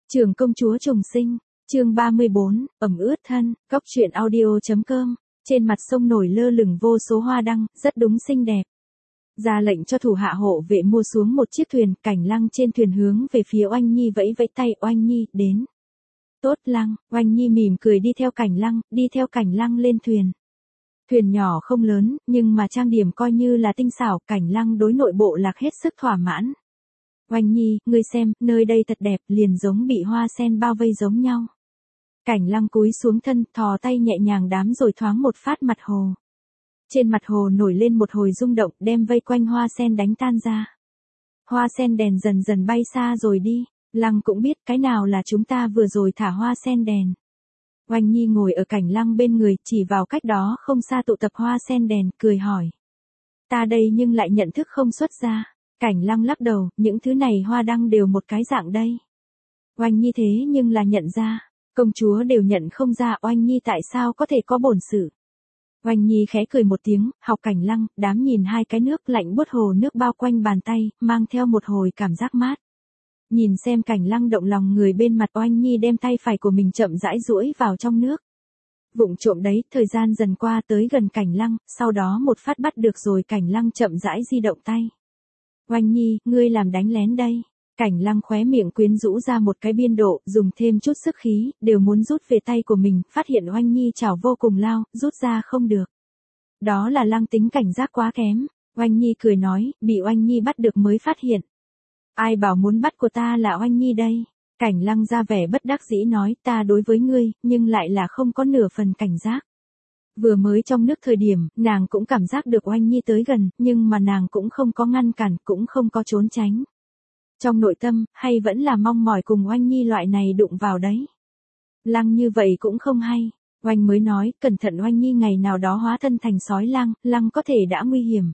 Trường công chúa trùng sinh, chương 34, ẩm ướt thân, góc truyện audio.com, trên mặt sông nổi lơ lửng vô số hoa đăng, rất đúng xinh đẹp. Ra lệnh cho thủ hạ hộ vệ mua xuống một chiếc thuyền, Cảnh Lăng trên thuyền hướng về phía Oanh Nhi vẫy vẫy tay, Oanh Nhi, đến. Tốt Lăng, Oanh Nhi mỉm cười đi theo Cảnh Lăng lên thuyền. Thuyền nhỏ không lớn, nhưng mà trang điểm coi như là tinh xảo, Cảnh Lăng đối nội bộ lạc hết sức thỏa mãn. Oanh Nhi, ngươi xem, nơi đây thật đẹp, liền giống bị hoa sen bao vây giống nhau. Cảnh Lăng cúi xuống thân, thò tay nhẹ nhàng đám rồi thoáng một phát mặt hồ. Trên mặt hồ nổi lên một hồi rung động, đem vây quanh hoa sen đánh tan ra. Hoa sen đèn dần dần bay xa rồi đi, Lăng cũng biết cái nào là chúng ta vừa rồi thả hoa sen đèn. Oanh Nhi ngồi ở Cảnh Lăng bên người, chỉ vào cách đó không xa tụ tập hoa sen đèn, cười hỏi. Ta đây nhưng lại nhận thức không xuất ra. Cảnh Lăng lắc đầu, những thứ này hoa đăng đều một cái dạng đây. Oanh Nhi thế nhưng là nhận ra, công chúa đều nhận không ra, Oanh Nhi tại sao có thể có bổn sự. Oanh Nhi khẽ cười một tiếng, học Cảnh Lăng, đám nhìn hai cái nước lạnh buốt hồ nước bao quanh bàn tay, mang theo một hồi cảm giác mát. Nhìn xem Cảnh Lăng động lòng người bên mặt, Oanh Nhi đem tay phải của mình chậm rãi duỗi vào trong nước. Vụng trộm đấy, thời gian dần qua tới gần Cảnh Lăng, sau đó một phát bắt được rồi, Cảnh Lăng chậm rãi di động tay. Oanh Nhi, ngươi làm đánh lén đây. Cảnh Lăng khóe miệng quyến rũ ra một cái biên độ, dùng thêm chút sức khí, đều muốn rút về tay của mình, phát hiện Oanh Nhi chảo vô cùng lao, rút ra không được. Đó là Lăng tính cảnh giác quá kém. Oanh Nhi cười nói, bị Oanh Nhi bắt được mới phát hiện. Ai bảo muốn bắt của ta là Oanh Nhi đây. Cảnh Lăng ra vẻ bất đắc dĩ nói, ta đối với ngươi, nhưng lại là không có nửa phần cảnh giác. Vừa mới trong nước thời điểm, nàng cũng cảm giác được Oanh Nhi tới gần, nhưng mà nàng cũng không có ngăn cản, cũng không có trốn tránh. Trong nội tâm, hay vẫn là mong mỏi cùng Oanh Nhi loại này đụng vào đấy. Lăng như vậy cũng không hay. Oanh mới nói, cẩn thận Oanh Nhi ngày nào đó hóa thân thành sói Lăng, Lăng có thể đã nguy hiểm.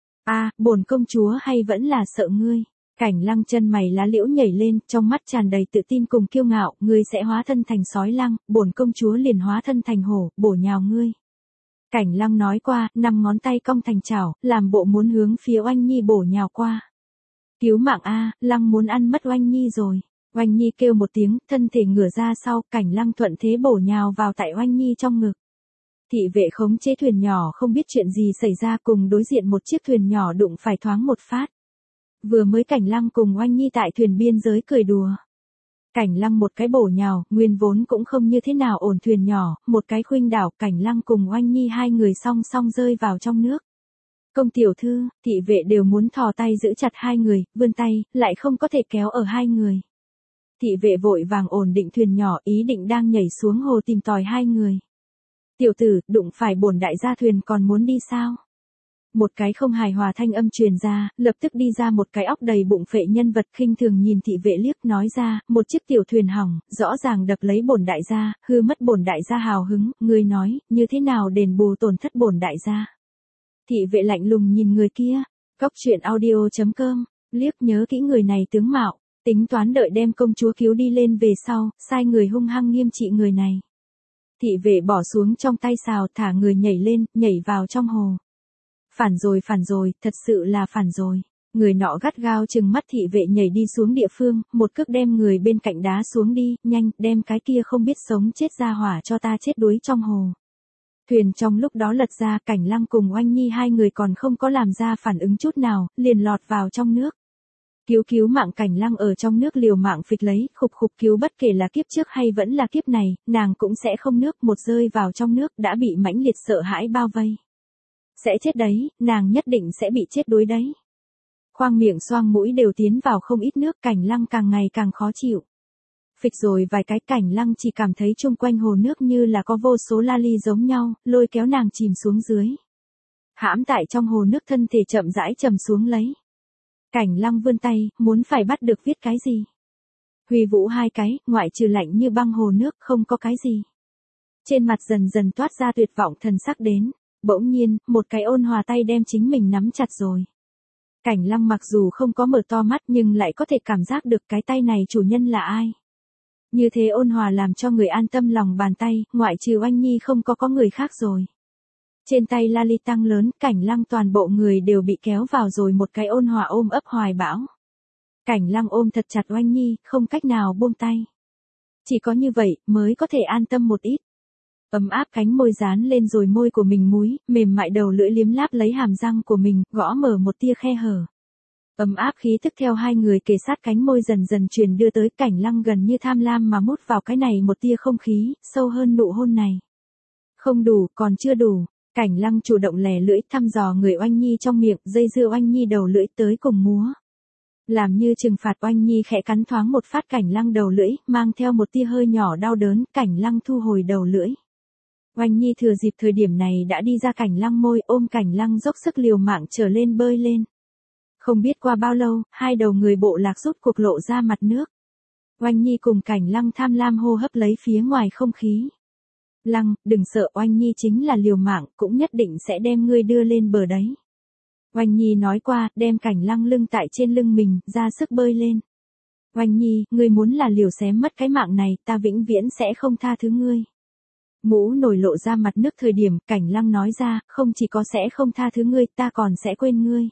Bổn công chúa hay vẫn là sợ ngươi. Cảnh Lăng chân mày lá liễu nhảy lên, trong mắt tràn đầy tự tin cùng kiêu ngạo, ngươi sẽ hóa thân thành sói Lăng, bổn công chúa liền hóa thân thành hổ, bổ nhào ngươi. Cảnh Lăng nói qua, 5 ngón tay cong thành chảo, làm bộ muốn hướng phía Oanh Nhi bổ nhào qua. Cứu mạng a, Lăng muốn ăn mất Oanh Nhi rồi. Oanh Nhi kêu một tiếng, thân thể ngửa ra sau, Cảnh Lăng thuận thế bổ nhào vào tại Oanh Nhi trong ngực. Thị vệ khống chế thuyền nhỏ không biết chuyện gì xảy ra, cùng đối diện một chiếc thuyền nhỏ đụng phải thoáng một phát. Vừa mới Cảnh Lăng cùng Oanh Nhi tại thuyền biên giới cười đùa. Cảnh Lăng một cái bổ nhào, nguyên vốn cũng không như thế nào ổn thuyền nhỏ, một cái khuynh đảo, Cảnh Lăng cùng Oanh Nhi hai người song song rơi vào trong nước. Công tiểu thư, thị vệ đều muốn thò tay giữ chặt hai người, vươn tay, lại không có thể kéo ở hai người. Thị vệ vội vàng ổn định thuyền nhỏ, ý định đang nhảy xuống hồ tìm tòi hai người. Tiểu tử, đụng phải bổn đại gia thuyền còn muốn đi sao? Một cái không hài hòa thanh âm truyền ra, lập tức đi ra một cái óc đầy bụng phệ nhân vật, khinh thường nhìn thị vệ liếc, nói ra, một chiếc tiểu thuyền hỏng, rõ ràng đập lấy bổn đại gia, hư mất bổn đại gia hào hứng, ngươi nói, như thế nào đền bù tổn thất bổn đại gia. Thị vệ lạnh lùng nhìn người kia, góc truyện audio.com, liếc nhớ kỹ người này tướng mạo, tính toán đợi đem công chúa cứu đi lên về sau, sai người hung hăng nghiêm trị người này. Thị vệ bỏ xuống trong tay xào, thả người nhảy lên, nhảy vào trong hồ. Phản rồi, thật sự là phản rồi. Người nọ gắt gao trừng mắt thị vệ nhảy đi xuống địa phương, một cước đem người bên cạnh đá xuống đi, nhanh, đem cái kia không biết sống chết ra hỏa cho ta chết đuối trong hồ. Thuyền trong lúc đó lật ra, Cảnh Lăng cùng Oanh Nhi hai người còn không có làm ra phản ứng chút nào, liền lọt vào trong nước. Cứu mạng, Cảnh Lăng ở trong nước liều mạng phịch lấy, khục cứu, bất kể là kiếp trước hay vẫn là kiếp này, nàng cũng sẽ không nước, một rơi vào trong nước đã bị mãnh liệt sợ hãi bao vây. Sẽ chết đấy, nàng nhất định sẽ bị chết đuối đấy. Khoang miệng xoang mũi đều tiến vào không ít nước, Cảnh Lăng càng ngày càng khó chịu. Phịch rồi vài cái, Cảnh Lăng chỉ cảm thấy chung quanh hồ nước như là có vô số la ly giống nhau, lôi kéo nàng chìm xuống dưới. Hãm tại trong hồ nước, thân thể chậm rãi trầm xuống lấy. Cảnh Lăng vươn tay, muốn phải bắt được viết cái gì. Huy vũ hai cái, ngoại trừ lạnh như băng hồ nước, không có cái gì. Trên mặt dần dần toát ra tuyệt vọng thần sắc đến. Bỗng nhiên, một cái ôn hòa tay đem chính mình nắm chặt rồi. Cảnh Lăng mặc dù không có mở to mắt nhưng lại có thể cảm giác được cái tay này chủ nhân là ai. Như thế ôn hòa làm cho người an tâm lòng bàn tay, ngoại trừ Oanh Nhi không có người khác rồi. Trên tay la ly tăng lớn, Cảnh Lăng toàn bộ người đều bị kéo vào rồi một cái ôn hòa ôm ấp hoài bão. Cảnh Lăng ôm thật chặt Oanh Nhi, không cách nào buông tay. Chỉ có như vậy, mới có thể an tâm một ít. Ấm áp cánh môi dán lên rồi môi của mình múi, mềm mại đầu lưỡi liếm láp lấy hàm răng của mình, gõ mở một tia khe hở. Ấm áp khí tức theo hai người kề sát cánh môi dần dần truyền đưa tới. Cảnh Lăng gần như tham lam mà mút vào cái này một tia không khí, sâu hơn nụ hôn này. Không đủ, còn chưa đủ. Cảnh Lăng chủ động lè lưỡi thăm dò người Oanh Nhi trong miệng, dây dưa Oanh Nhi đầu lưỡi tới cùng múa. Làm như trừng phạt Oanh Nhi khẽ cắn thoáng một phát Cảnh Lăng đầu lưỡi, mang theo một tia hơi nhỏ đau đớn. Cảnh Lăng thu hồi đầu lưỡi. Oanh Nhi thừa dịp thời điểm này đã đi ra Cảnh Lăng môi, ôm Cảnh Lăng dốc sức liều mạng trở lên bơi lên. Không biết qua bao lâu, hai đầu người bộ lạc rút cuộc lộ ra mặt nước. Oanh Nhi cùng Cảnh Lăng tham lam hô hấp lấy phía ngoài không khí. Lăng, đừng sợ, Oanh Nhi chính là liều mạng, cũng nhất định sẽ đem ngươi đưa lên bờ đấy. Oanh Nhi nói qua, đem Cảnh Lăng lưng tại trên lưng mình, ra sức bơi lên. Oanh Nhi, ngươi muốn là liều xém mất cái mạng này, ta vĩnh viễn sẽ không tha thứ ngươi. Mũ nổi lộ ra mặt nước thời điểm, Cảnh Lăng nói ra, không chỉ có sẽ không tha thứ ngươi, ta còn sẽ quên ngươi.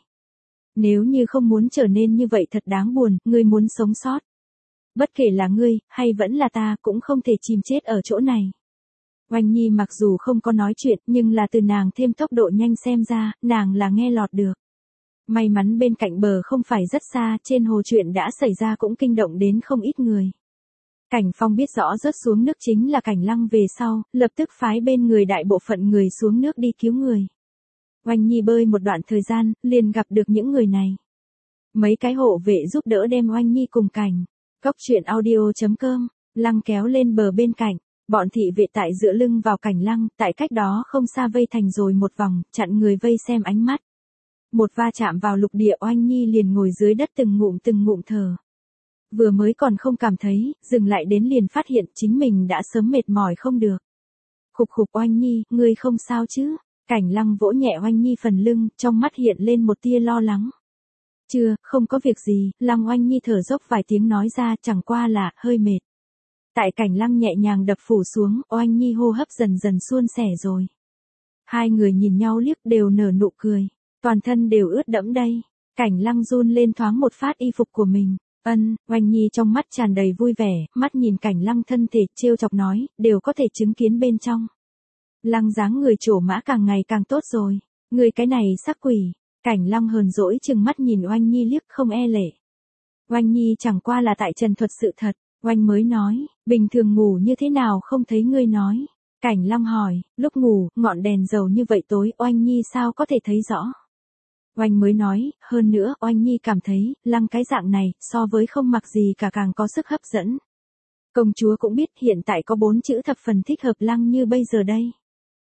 Nếu như không muốn trở nên như vậy thật đáng buồn, ngươi muốn sống sót. Bất kể là ngươi, hay vẫn là ta, cũng không thể chìm chết ở chỗ này. Oanh Nhi mặc dù không có nói chuyện, nhưng là từ nàng thêm tốc độ nhanh xem ra, nàng là nghe lọt được. May mắn bên cạnh bờ không phải rất xa, trên hồ chuyện đã xảy ra cũng kinh động đến không ít người. Cảnh Phong biết rõ rớt xuống nước chính là Cảnh Lăng về sau, lập tức phái bên người đại bộ phận người xuống nước đi cứu người. Oanh Nhi bơi một đoạn thời gian, liền gặp được những người này. Mấy cái hộ vệ giúp đỡ đem Oanh Nhi cùng Cảnh. Cốc truyện audio.com, Lăng kéo lên bờ bên cạnh, bọn thị vệ tại dựa lưng vào Cảnh Lăng, tại cách đó không xa vây thành rồi một vòng, chặn người vây xem ánh mắt. Một va chạm vào lục địa Oanh Nhi liền ngồi dưới đất từng ngụm thở. Vừa mới còn không cảm thấy, dừng lại đến liền phát hiện chính mình đã sớm mệt mỏi không được. Khục khục Oanh Nhi, ngươi không sao chứ? Cảnh Lăng vỗ nhẹ Oanh Nhi phần lưng, trong mắt hiện lên một tia lo lắng. Chưa, không có việc gì, Lăng Oanh Nhi thở dốc vài tiếng nói ra, chẳng qua là, hơi mệt. Tại Cảnh Lăng nhẹ nhàng đập phủ xuống, Oanh Nhi hô hấp dần dần suôn sẻ rồi. Hai người nhìn nhau liếc đều nở nụ cười, toàn thân đều ướt đẫm đây. Cảnh Lăng run lên thoáng một phát y phục của mình. Oanh Nhi trong mắt tràn đầy vui vẻ, mắt nhìn Cảnh Lăng thân thể, trêu chọc nói, đều có thể chứng kiến bên trong. Lăng dáng người trổ mã càng ngày càng tốt rồi, người cái này sắc quỷ. Cảnh Lăng hờn dỗi chừng mắt nhìn Oanh Nhi liếc không e lệ. Oanh Nhi chẳng qua là tại trần thuật sự thật, Oanh mới nói, bình thường ngủ như thế nào không thấy ngươi nói. Cảnh Lăng hỏi, lúc ngủ, ngọn đèn dầu như vậy tối, Oanh Nhi sao có thể thấy rõ. Oanh mới nói, hơn nữa, Oanh Nhi cảm thấy, Lăng cái dạng này, so với không mặc gì cả càng có sức hấp dẫn. Công chúa cũng biết hiện tại có 4 chữ thập phần thích hợp Lăng như bây giờ đây.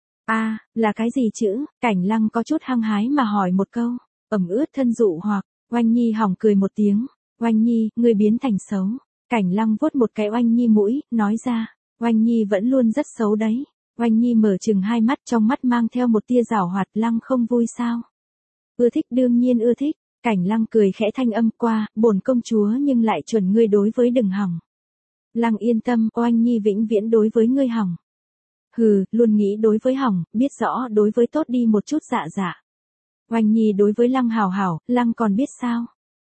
Là cái gì chữ? Cảnh Lăng có chút hăng hái mà hỏi một câu. Ẩm ướt thân dụ hoặc. Oanh Nhi hỏng cười một tiếng. Oanh Nhi, ngươi biến thành xấu. Cảnh Lăng vuốt một cái Oanh Nhi mũi, nói ra. Oanh Nhi vẫn luôn rất xấu đấy. Oanh Nhi mở chừng hai mắt, trong mắt mang theo một tia giảo hoạt. Lăng không vui sao? Ưa thích, đương nhiên ưa thích. Cảnh Lăng cười khẽ thanh âm qua, bổn công chúa nhưng lại chuẩn ngươi đối với đừng hỏng. Lăng yên tâm, Oanh Nhi vĩnh viễn đối với ngươi hỏng. Hừ, luôn nghĩ đối với hỏng, biết rõ đối với tốt đi một chút dạ dạ. Oanh Nhi đối với Lăng hảo hảo, Lăng còn biết sao?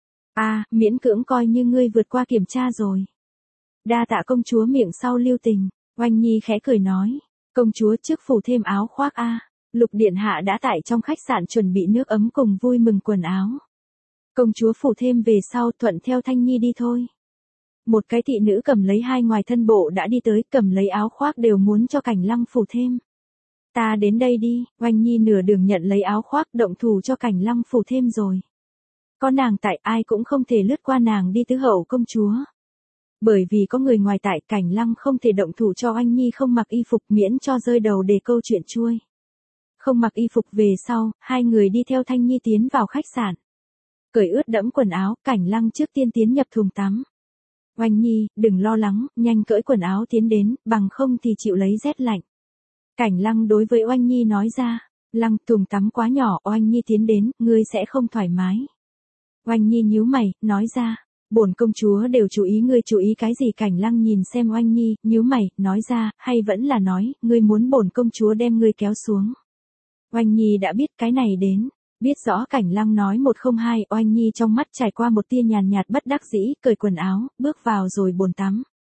Miễn cưỡng coi như ngươi vượt qua kiểm tra rồi. Đa tạ công chúa miệng sau lưu tình. Oanh Nhi khẽ cười nói. Công chúa trước phủ thêm áo khoác Lục điện hạ đã tại trong khách sạn chuẩn bị nước ấm cùng vui mừng quần áo. Công chúa phủ thêm về sau thuận theo Thanh Nhi đi thôi. Một cái thị nữ cầm lấy hai ngoài thân bộ đã đi tới, cầm lấy áo khoác đều muốn cho Cảnh Lăng phủ thêm. Ta đến đây đi, Oanh Nhi nửa đường nhận lấy áo khoác động thủ cho Cảnh Lăng phủ thêm rồi. Có nàng tại ai cũng không thể lướt qua nàng đi tứ hậu công chúa. Bởi vì có người ngoài tại Cảnh Lăng không thể động thủ cho Oanh Nhi không mặc y phục miễn cho rơi đầu để câu chuyện chuôi. Không mặc y phục về sau, hai người đi theo Thanh Nhi tiến vào khách sạn. Cởi ướt đẫm quần áo, Cảnh Lăng trước tiên tiến nhập thùng tắm. Oanh Nhi, đừng lo lắng, nhanh cởi quần áo tiến đến, bằng không thì chịu lấy rét lạnh. Cảnh Lăng đối với Oanh Nhi nói ra, Lăng, thùng tắm quá nhỏ, Oanh Nhi tiến đến, ngươi sẽ không thoải mái. Oanh Nhi nhíu mày, nói ra, bổn công chúa đều chú ý ngươi chú ý cái gì? Cảnh Lăng nhìn xem Oanh Nhi, nhíu mày, nói ra, hay vẫn là nói, ngươi muốn bổn công chúa đem ngươi kéo xuống. Oanh Nhi đã biết cái này đến. Biết rõ Cảnh Lăng nói 102, Oanh Nhi trong mắt trải qua một tia nhàn nhạt bất đắc dĩ, cởi quần áo, bước vào rồi bồn tắm.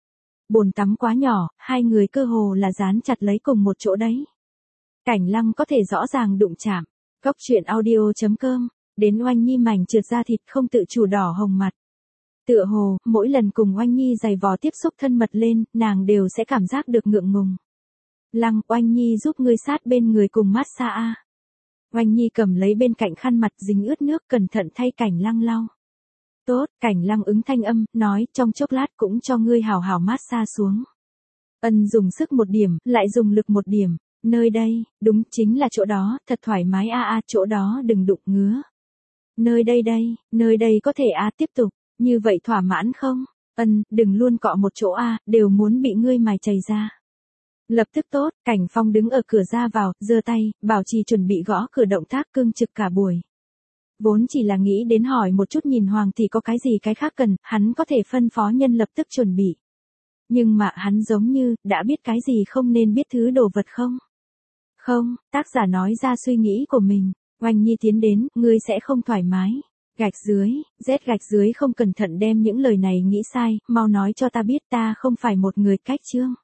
Bồn tắm quá nhỏ, hai người cơ hồ là dán chặt lấy cùng một chỗ đấy. Cảnh Lăng có thể rõ ràng đụng chạm. Góc truyện audio.com, đến Oanh Nhi mảnh trượt da thịt không tự chủ đỏ hồng mặt. Tựa hồ, mỗi lần cùng Oanh Nhi giày vò tiếp xúc thân mật lên, nàng đều sẽ cảm giác được ngượng ngùng. Lăng, Oanh Nhi giúp ngươi sát bên người cùng massage a. Oanh Nhi cầm lấy bên cạnh khăn mặt dính ướt nước cẩn thận thay Cảnh Lăng lau. Tốt, Cảnh Lăng ứng thanh âm, nói, trong chốc lát cũng cho ngươi hào hào massage xuống. Ân dùng sức một điểm, lại dùng lực một điểm. Nơi đây, đúng chính là chỗ đó, thật thoải mái a chỗ đó đừng đụng ngứa. Nơi đây có thể tiếp tục, như vậy thỏa mãn không? Ân, đừng luôn cọ một chỗ đều muốn bị ngươi mài chảy ra. Lập tức tốt, Cảnh Phong đứng ở cửa ra vào, giơ tay, bảo trì chuẩn bị gõ cửa động tác cương trực cả buổi. Vốn chỉ là nghĩ đến hỏi một chút nhìn Hoàng thì có cái gì cái khác cần, hắn có thể phân phó nhân lập tức chuẩn bị. Nhưng mà hắn giống như, đã biết cái gì không nên biết thứ đồ vật không? Không, tác giả nói ra suy nghĩ của mình. Oanh Nhi tiến đến, ngươi sẽ không thoải mái. Gạch dưới không cẩn thận đem những lời này nghĩ sai, mau nói cho ta biết ta không phải một người cách chương.